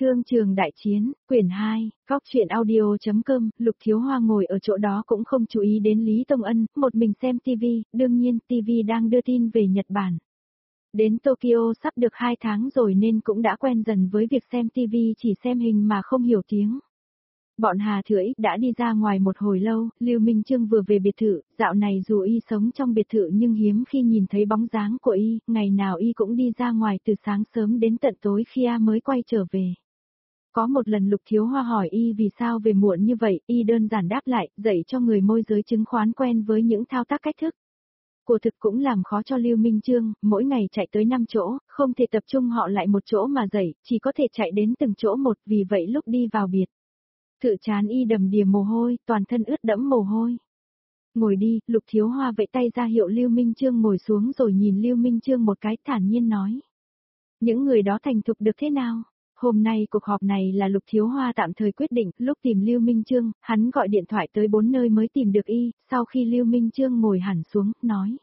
Thương trường đại chiến, quyển 2, góc truyện audio.com, Lục Thiếu Hoa ngồi ở chỗ đó cũng không chú ý đến Lý Tông Ân, một mình xem TV, đương nhiên TV đang đưa tin về Nhật Bản. Đến Tokyo sắp được 2 tháng rồi nên cũng đã quen dần với việc xem TV chỉ xem hình mà không hiểu tiếng. Bọn Hà Thưởi đã đi ra ngoài một hồi lâu, Lưu Minh Chương vừa về biệt thự, dạo này dù y sống trong biệt thự nhưng hiếm khi nhìn thấy bóng dáng của y, ngày nào y cũng đi ra ngoài từ sáng sớm đến tận tối khi mới quay trở về. Có một lần Lục Thiếu Hoa hỏi y vì sao về muộn như vậy, y đơn giản đáp lại, dạy cho người môi giới chứng khoán quen với những thao tác cách thức. Của thực cũng làm khó cho Lưu Minh Chương, mỗi ngày chạy tới 5 chỗ, không thể tập trung họ lại một chỗ mà dạy, chỉ có thể chạy đến từng chỗ một, vì vậy lúc đi vào biệt thự chán y đầm đìa mồ hôi, toàn thân ướt đẫm mồ hôi. Ngồi đi, Lục Thiếu Hoa vẫy tay ra hiệu Lưu Minh Chương ngồi xuống rồi nhìn Lưu Minh Chương một cái thản nhiên nói. Những người đó thành thục được thế nào? Hôm nay cuộc họp này là Lục Thiếu Hoa tạm thời quyết định, lúc tìm Lưu Minh Chương, hắn gọi điện thoại tới 4 nơi mới tìm được y, sau khi Lưu Minh Chương ngồi hẳn xuống, nói.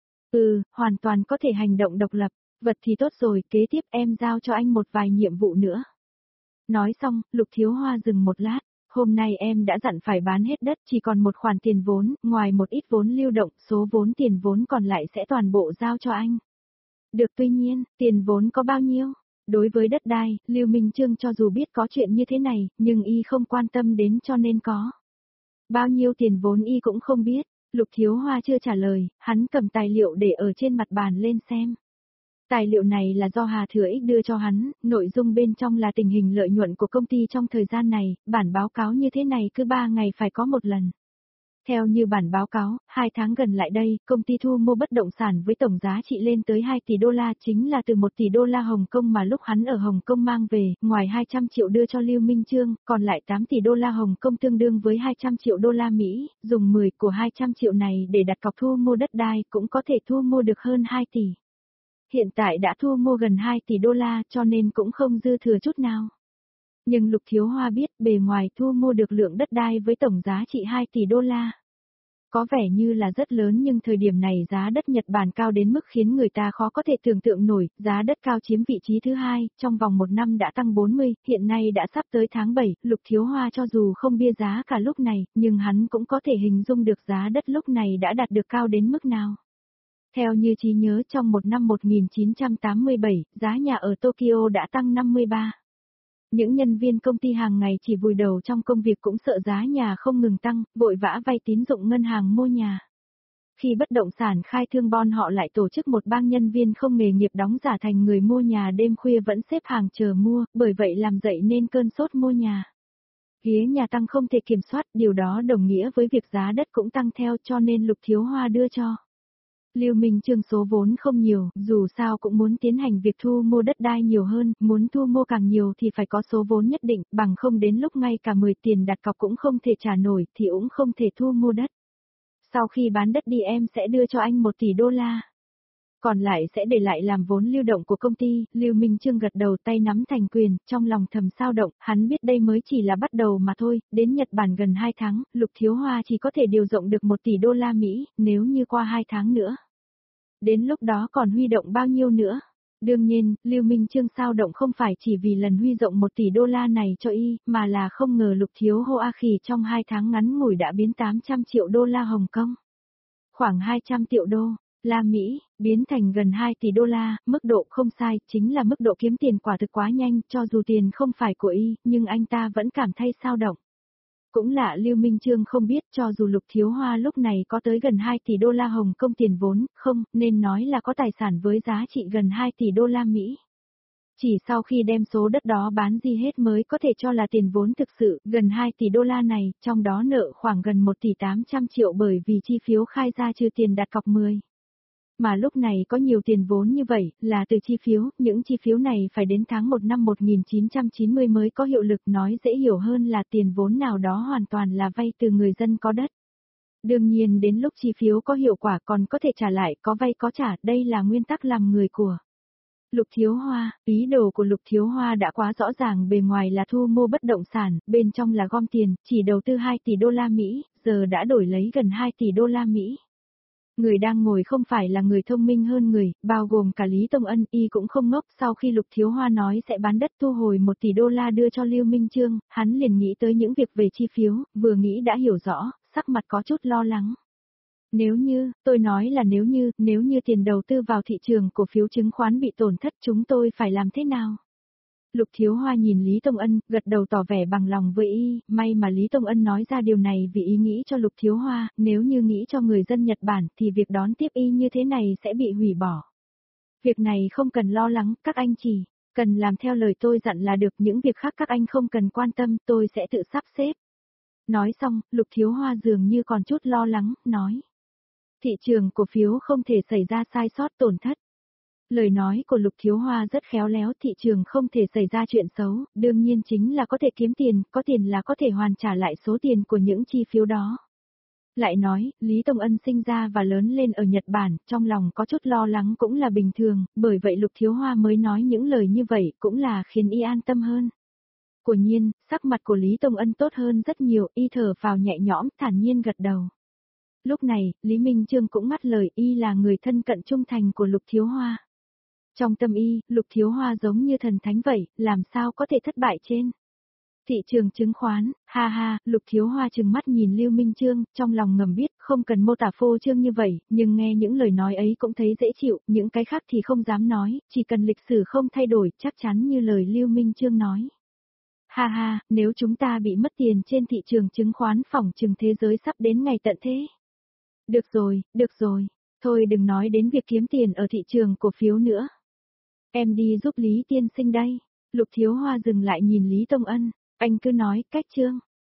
Hoàn toàn có thể hành động độc lập, vật thì tốt rồi, kế tiếp em giao cho anh một vài nhiệm vụ nữa. Nói xong, Lục Thiếu Hoa dừng một lát, hôm nay em đã dặn phải bán hết đất, chỉ còn một khoản tiền vốn, ngoài một ít vốn lưu động, số vốn tiền vốn còn lại sẽ toàn bộ giao cho anh. Được, tuy nhiên, tiền vốn có bao nhiêu? Đối với đất đai, Lưu Minh Chương cho dù biết có chuyện như thế này, nhưng y không quan tâm đến cho nên có. Bao nhiêu tiền vốn y cũng không biết, Lục Thiếu Hoa chưa trả lời, hắn cầm tài liệu để ở trên mặt bàn lên xem. Tài liệu này là do Hà Thưởi đưa cho hắn, nội dung bên trong là tình hình lợi nhuận của công ty trong thời gian này, bản báo cáo như thế này cứ 3 ngày phải có một lần. Theo như bản báo cáo, 2 tháng gần lại đây, công ty thu mua bất động sản với tổng giá trị lên tới 2 tỷ đô la, chính là từ 1 tỷ đô la Hồng Kông mà lúc hắn ở Hồng Kông mang về, ngoài 200 triệu đưa cho Lưu Minh Chương, còn lại 8 tỷ đô la Hồng Kông tương đương với 200 triệu đô la Mỹ, dùng 10 của 200 triệu này để đặt cọc thu mua đất đai cũng có thể thu mua được hơn 2 tỷ. Hiện tại đã thu mua gần 2 tỷ đô la cho nên cũng không dư thừa chút nào. Nhưng Lục Thiếu Hoa biết bề ngoài thu mua được lượng đất đai với tổng giá trị 2 tỷ đô la. Có vẻ như là rất lớn nhưng thời điểm này giá đất Nhật Bản cao đến mức khiến người ta khó có thể tưởng tượng nổi, giá đất cao chiếm vị trí thứ 2, trong vòng 1 năm đã tăng 40, hiện nay đã sắp tới tháng 7, Lục Thiếu Hoa cho dù không bia giá cả lúc này, nhưng hắn cũng có thể hình dung được giá đất lúc này đã đạt được cao đến mức nào. Theo như trí nhớ trong một năm 1987, giá nhà ở Tokyo đã tăng 53. Những nhân viên công ty hàng ngày chỉ vùi đầu trong công việc cũng sợ giá nhà không ngừng tăng, vội vã vay tín dụng ngân hàng mua nhà. Khi bất động sản khai thương bon họ lại tổ chức một bang nhân viên không nghề nghiệp đóng giả thành người mua nhà đêm khuya vẫn xếp hàng chờ mua, bởi vậy làm dậy nên cơn sốt mua nhà. Ghế nhà tăng không thể kiểm soát, điều đó đồng nghĩa với việc giá đất cũng tăng theo cho nên Lục Thiếu Hoa đưa cho Lưu Minh Chương số vốn không nhiều, dù sao cũng muốn tiến hành việc thu mua đất đai nhiều hơn, muốn thu mua càng nhiều thì phải có số vốn nhất định, bằng không đến lúc ngay cả 10 tiền đặt cọc cũng không thể trả nổi thì cũng không thể thu mua đất. Sau khi bán đất đi em sẽ đưa cho anh 1 tỷ đô la. Còn lại sẽ để lại làm vốn lưu động của công ty, Lưu Minh Chương gật đầu tay nắm thành quyền, trong lòng thầm sao động, hắn biết đây mới chỉ là bắt đầu mà thôi, đến Nhật Bản gần 2 tháng, Lục Thiếu Hoa chỉ có thể điều rộng được 1 tỷ đô la Mỹ, nếu như qua 2 tháng nữa. Đến lúc đó còn huy động bao nhiêu nữa? Đương nhiên, Lưu Minh Chương sao động không phải chỉ vì lần huy động 1 tỷ đô la này cho y, mà là không ngờ Lục Thiếu Hoa Khỉ trong 2 tháng ngắn ngủi đã biến 800 triệu đô la Hồng Kông. Khoảng 200 triệu đô la Mỹ, biến thành gần 2 tỷ đô la, mức độ không sai, chính là mức độ kiếm tiền quả thực quá nhanh, cho dù tiền không phải của y, nhưng anh ta vẫn cảm thấy sao động. Cũng lạ Lưu Minh Chương không biết cho dù Lục Thiếu Hoa lúc này có tới gần 2 tỷ đô la Hồng Kông tiền vốn, không, nên nói là có tài sản với giá trị gần 2 tỷ đô la Mỹ. Chỉ sau khi đem số đất đó bán đi hết mới có thể cho là tiền vốn thực sự, gần 2 tỷ đô la này, trong đó nợ khoảng gần 1 tỷ 800 triệu bởi vì chi phiếu khai ra trừ tiền đặt cọc 10. Mà lúc này có nhiều tiền vốn như vậy, là từ chi phiếu, những chi phiếu này phải đến tháng 1 năm 1990 mới có hiệu lực, nói dễ hiểu hơn là tiền vốn nào đó hoàn toàn là vay từ người dân có đất. Đương nhiên đến lúc chi phiếu có hiệu quả còn có thể trả lại, có vay có trả, đây là nguyên tắc làm người của Lục Thiếu Hoa. Ý đồ của Lục Thiếu Hoa đã quá rõ ràng, bề ngoài là thu mua bất động sản, bên trong là gom tiền, chỉ đầu tư 2 tỷ đô la Mỹ, giờ đã đổi lấy gần 2 tỷ đô la Mỹ. Người đang ngồi không phải là người thông minh hơn người, bao gồm cả Lý Tông Ân, y cũng không ngốc, sau khi Lục Thiếu Hoa nói sẽ bán đất thu hồi 1 tỷ đô la đưa cho Lưu Minh Chương, hắn liền nghĩ tới những việc về chi phiếu, vừa nghĩ đã hiểu rõ, sắc mặt có chút lo lắng. Nếu như, tôi nói là nếu như tiền đầu tư vào thị trường cổ phiếu chứng khoán bị tổn thất chúng tôi phải làm thế nào? Lục Thiếu Hoa nhìn Lý Tông Ân, gật đầu tỏ vẻ bằng lòng với y, may mà Lý Tông Ân nói ra điều này vì ý nghĩ cho Lục Thiếu Hoa, nếu như nghĩ cho người dân Nhật Bản thì việc đón tiếp y như thế này sẽ bị hủy bỏ. Việc này không cần lo lắng, các anh chỉ cần làm theo lời tôi dặn là được, những việc khác các anh không cần quan tâm, tôi sẽ tự sắp xếp. Nói xong, Lục Thiếu Hoa dường như còn chút lo lắng, nói. Thị trường cổ phiếu không thể xảy ra sai sót tổn thất. Lời nói của Lục Thiếu Hoa rất khéo léo, thị trường không thể xảy ra chuyện xấu, đương nhiên chính là có thể kiếm tiền, có tiền là có thể hoàn trả lại số tiền của những chi phiếu đó. Lại nói, Lý Tông Ân sinh ra và lớn lên ở Nhật Bản, trong lòng có chút lo lắng cũng là bình thường, bởi vậy Lục Thiếu Hoa mới nói những lời như vậy cũng là khiến y an tâm hơn. Quả nhiên, sắc mặt của Lý Tông Ân tốt hơn rất nhiều, y thở vào nhẹ nhõm, thản nhiên gật đầu. Lúc này, Lý Minh Chương cũng ngắt lời, y là người thân cận trung thành của Lục Thiếu Hoa. Trong tâm y, Lục Thiếu Hoa giống như thần thánh vậy, làm sao có thể thất bại trên thị trường chứng khoán, ha ha, Lục Thiếu Hoa trừng mắt nhìn Lưu Minh Chương, trong lòng ngầm biết, không cần mô tả phô trương như vậy, nhưng nghe những lời nói ấy cũng thấy dễ chịu, những cái khác thì không dám nói, chỉ cần lịch sử không thay đổi, chắc chắn như lời Lưu Minh Chương nói. Ha ha, nếu chúng ta bị mất tiền trên thị trường chứng khoán phỏng chừng thế giới sắp đến ngày tận thế. Được rồi, thôi đừng nói đến việc kiếm tiền ở thị trường cổ phiếu nữa. Em đi giúp Lý tiên sinh đây. Lục Thiếu Hoa dừng lại nhìn Lý Tông Ân, anh cứ nói, cách chương.